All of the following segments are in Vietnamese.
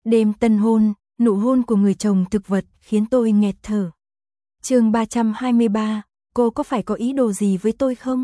Đêm tân hôn, nụ hôn của người chồng thực vật khiến tôi nghẹt thở. Chương 323, cô có phải có ý đồ gì với tôi không?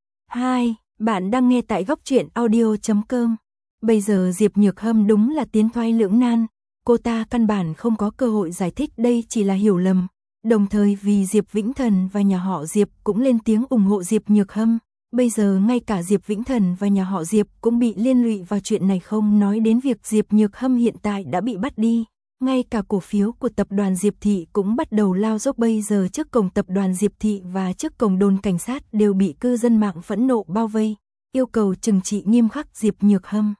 2. Bạn đang nghe tại góc truyện audio.com. Bây giờ Diệp Nhược Hâm đúng là tiến thoái lưỡng nan, cô ta căn bản không có cơ hội giải thích đây chỉ là hiểu lầm. Đồng thời vì Diệp Vĩnh Thần và nhà họ Diệp cũng lên tiếng ủng hộ Diệp Nhược Hâm. Bây giờ ngay cả Diệp Vĩnh Thần và nhà họ Diệp cũng bị liên lụy vào chuyện này, không nói đến việc Diệp Nhược Hâm hiện tại đã bị bắt đi. Ngay cả cổ phiếu của tập đoàn Diệp Thị cũng bắt đầu lao dốc, bây giờ trước cổng tập đoàn Diệp Thị và trước cổng đồn cảnh sát đều bị cư dân mạng phẫn nộ bao vây, yêu cầu trừng trị nghiêm khắc Diệp Nhược Hâm.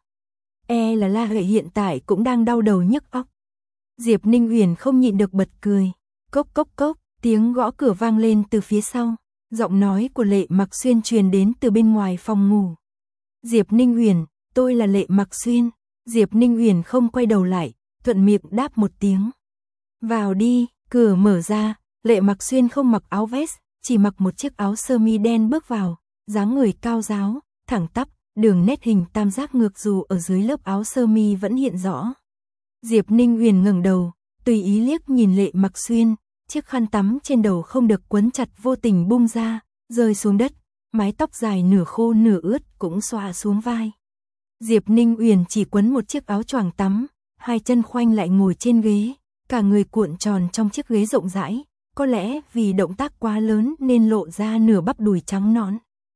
La Huệ hiện tại cũng đang đau đầu nhức óc. Diệp Ninh Uyển không nhịn được bật cười. Cốc cốc cốc, tiếng gõ cửa vang lên từ phía sau. Giọng nói của Lệ Mặc Xuyên truyền đến từ bên ngoài phòng ngủ. Diệp Ninh Uyển, tôi là Lệ Mặc Xuyên. Diệp Ninh Uyển không quay đầu lại, thuận miệng đáp một tiếng. Vào đi, cửa mở ra, Lệ Mặc Xuyên không mặc áo vest, chỉ mặc một chiếc áo sơ mi đen bước vào, dáng người cao ráo, thẳng tắp, đường nét hình tam giác ngược dù ở dưới lớp áo sơ mi vẫn hiện rõ. Diệp Ninh Uyển ngẩng đầu, tùy ý liếc nhìn Lệ Mặc Xuyên, chiếc khăn tắm trên đầu không được quấn chặt vô tình bung ra, rơi xuống đất, mái tóc dài nửa khô nửa ướt cũng xõa xuống vai. Diệp Ninh Uyển chỉ quấn một chiếc áo choàng tắm, hai chân khoanh lại ngồi trên ghế, cả người cuộn tròn trong chiếc ghế rộng rãi, có lẽ vì động tác quá lớn nên lộ ra nửa bắp đùi trắng nõn.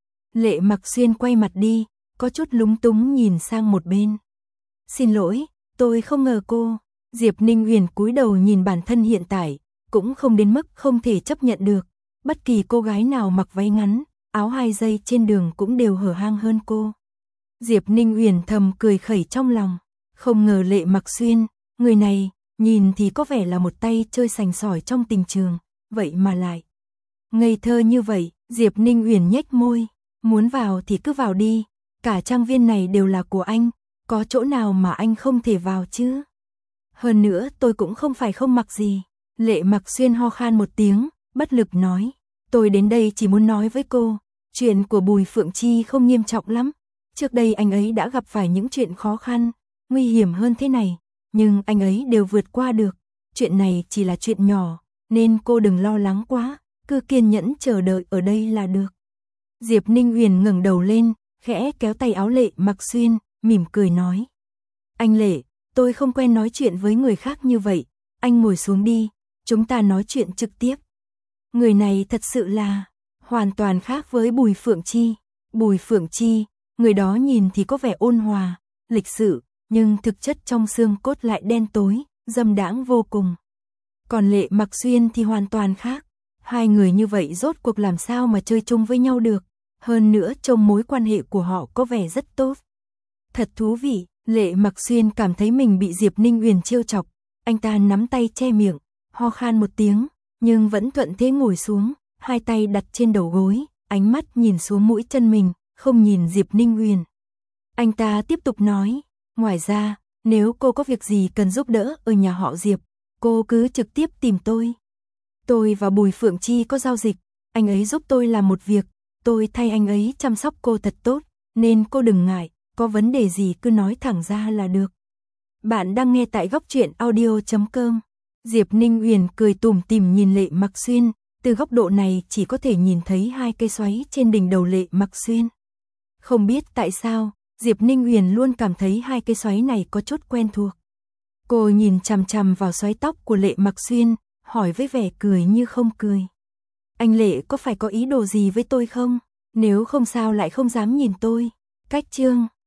Lệ Mặc Xuyên quay mặt đi, có chút lúng túng nhìn sang một bên. Xin lỗi, tôi không ngờ cô. Diệp Ninh Uyển cúi đầu nhìn bản thân hiện tại, cũng không đến mức không thể chấp nhận được. Bất kỳ cô gái nào mặc váy ngắn, áo 2 dây trên đường cũng đều hở hang hơn cô. Diệp Ninh Uyển thầm cười khẩy trong lòng. Không ngờ Lệ Mặc Xuyên, người này, nhìn thì có vẻ là một tay chơi sành sỏi trong tình trường, vậy mà lại ngây thơ như vậy. Diệp Ninh Uyển nhếch môi, muốn vào thì cứ vào đi, cả trang viên này đều là của anh, có chỗ nào mà anh không thể vào chứ? Hơn nữa tôi cũng không phải không mặc gì. Lệ Mặc Xuyên ho khan một tiếng, bất lực nói, tôi đến đây chỉ muốn nói với cô, chuyện của Bùi Phượng Chi không nghiêm trọng lắm. Trước đây anh ấy đã gặp phải những chuyện khó khăn, nguy hiểm hơn thế này, nhưng anh ấy đều vượt qua được. Chuyện này chỉ là chuyện nhỏ, nên cô đừng lo lắng quá, cứ kiên nhẫn chờ đợi ở đây là được. Diệp Ninh Uyển ngẩng đầu lên, khẽ kéo tay áo Lệ Mặc Xuyên, mỉm cười nói. Anh Lệ, tôi không quen nói chuyện với người khác như vậy, anh ngồi xuống đi, chúng ta nói chuyện trực tiếp. Người này thật sự là hoàn toàn khác với Bùi Phượng Chi. Bùi Phượng Chi, người đó nhìn thì có vẻ ôn hòa, lịch sự, nhưng thực chất trong xương cốt lại đen tối, dâm đãng vô cùng. Còn Lệ Mặc Xuyên thì hoàn toàn khác. Hai người như vậy rốt cuộc làm sao mà chơi chung với nhau được? Hơn nữa trong mối quan hệ của họ có vẻ rất tốt. Thật thú vị. Lệ Mặc Xuyên cảm thấy mình bị Diệp Ninh Uyển trêu chọc. Anh ta nắm tay che miệng, ho khan một tiếng, nhưng vẫn thuận thế ngồi xuống, hai tay đặt trên đầu gối, ánh mắt nhìn xuống mũi chân mình, không nhìn Diệp Ninh Uyển. Anh ta tiếp tục nói, ngoài ra, nếu cô có việc gì cần giúp đỡ ở nhà họ Diệp, cô cứ trực tiếp tìm tôi. Tôi và Bùi Phượng Chi có giao dịch, anh ấy giúp tôi làm một việc, tôi thay anh ấy chăm sóc cô thật tốt, nên cô đừng ngại, có vấn đề gì cứ nói thẳng ra là được. Bạn đang nghe tại góc truyện audio.com. Diệp Ninh Uyển cười tủm tỉm nhìn Lệ Mặc Xuyên, từ góc độ này chỉ có thể nhìn thấy hai cây xoáy trên đỉnh đầu Lệ Mặc Xuyên. Không biết tại sao, Diệp Ninh Uyển luôn cảm thấy hai cây xoáy này có chút quen thuộc. Cô nhìn chằm chằm vào xoáy tóc của Lệ Mặc Xuyên, hỏi với vẻ cười như không cười. Anh Lệ có phải có ý đồ gì với tôi không? Nếu không sao lại không dám nhìn tôi. Cách chương